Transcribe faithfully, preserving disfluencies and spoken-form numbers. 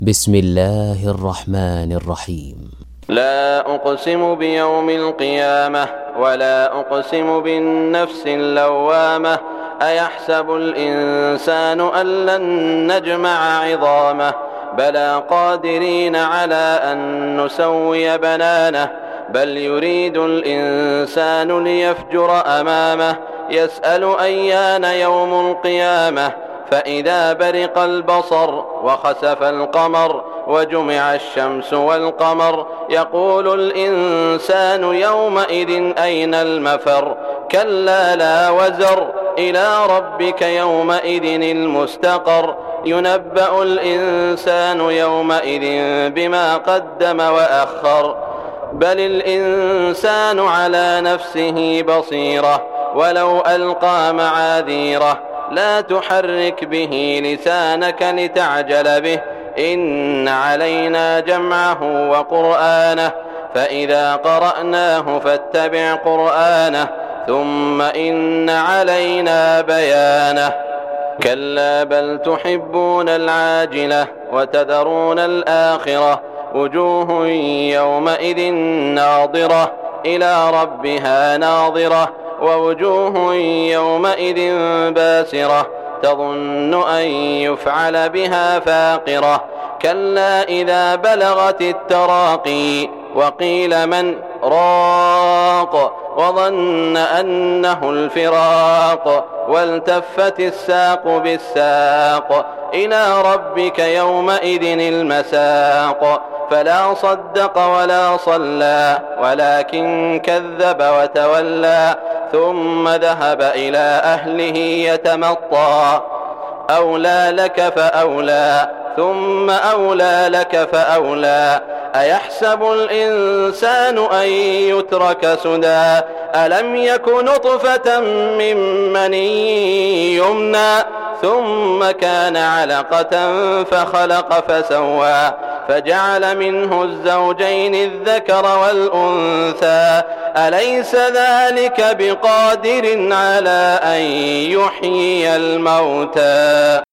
بسم الله الرحمن الرحيم. لا أقسم بيوم القيامة ولا أقسم بالنفس اللوامة أيحسب الإنسان أن لن نجمع عظامه بلى قادرين على أن نسوي بنانه بل يريد الإنسان ليفجر أمامه يسأل أيان يوم القيامة فإذا برق البصر وخسف القمر وجمع الشمس والقمر يقول الإنسان يومئذ أين المفر كلا لا وزر إلى ربك يومئذ المستقر ينبأ الإنسان يومئذ بما قدم وأخر بل الإنسان على نفسه بصيرة ولو ألقى معاذيره لا تحرك به لسانك لتعجل به إن علينا جمعه وقرآنه فإذا قرأناه فاتبع قرآنه ثم إن علينا بيانه كلا بل تحبون العاجلة وتذرون الآخرة وجوه يومئذ ناظرة إلى ربها ناظرة ووجوه يومئذ باسرة تظن أن يفعل بها فاقرة كلا إذا بلغت التراقي وقيل من راق وظن أنه الفراق والتفت الساق بالساق إلى ربك يومئذ المساق فلا صدق ولا صلى ولكن كذب وتولى ثم ذهب إلى أهله يتمطى أولى لك فأولى ثم أولى لك فأولى أيحسب الإنسان أن يترك سدى ألم يك نطفة من مني يمنى ثم كان علقة فخلق فسوى فجعل منه الزوجين الذكر والأنثى أليس ذلك بقادر على أن يحيي الموتى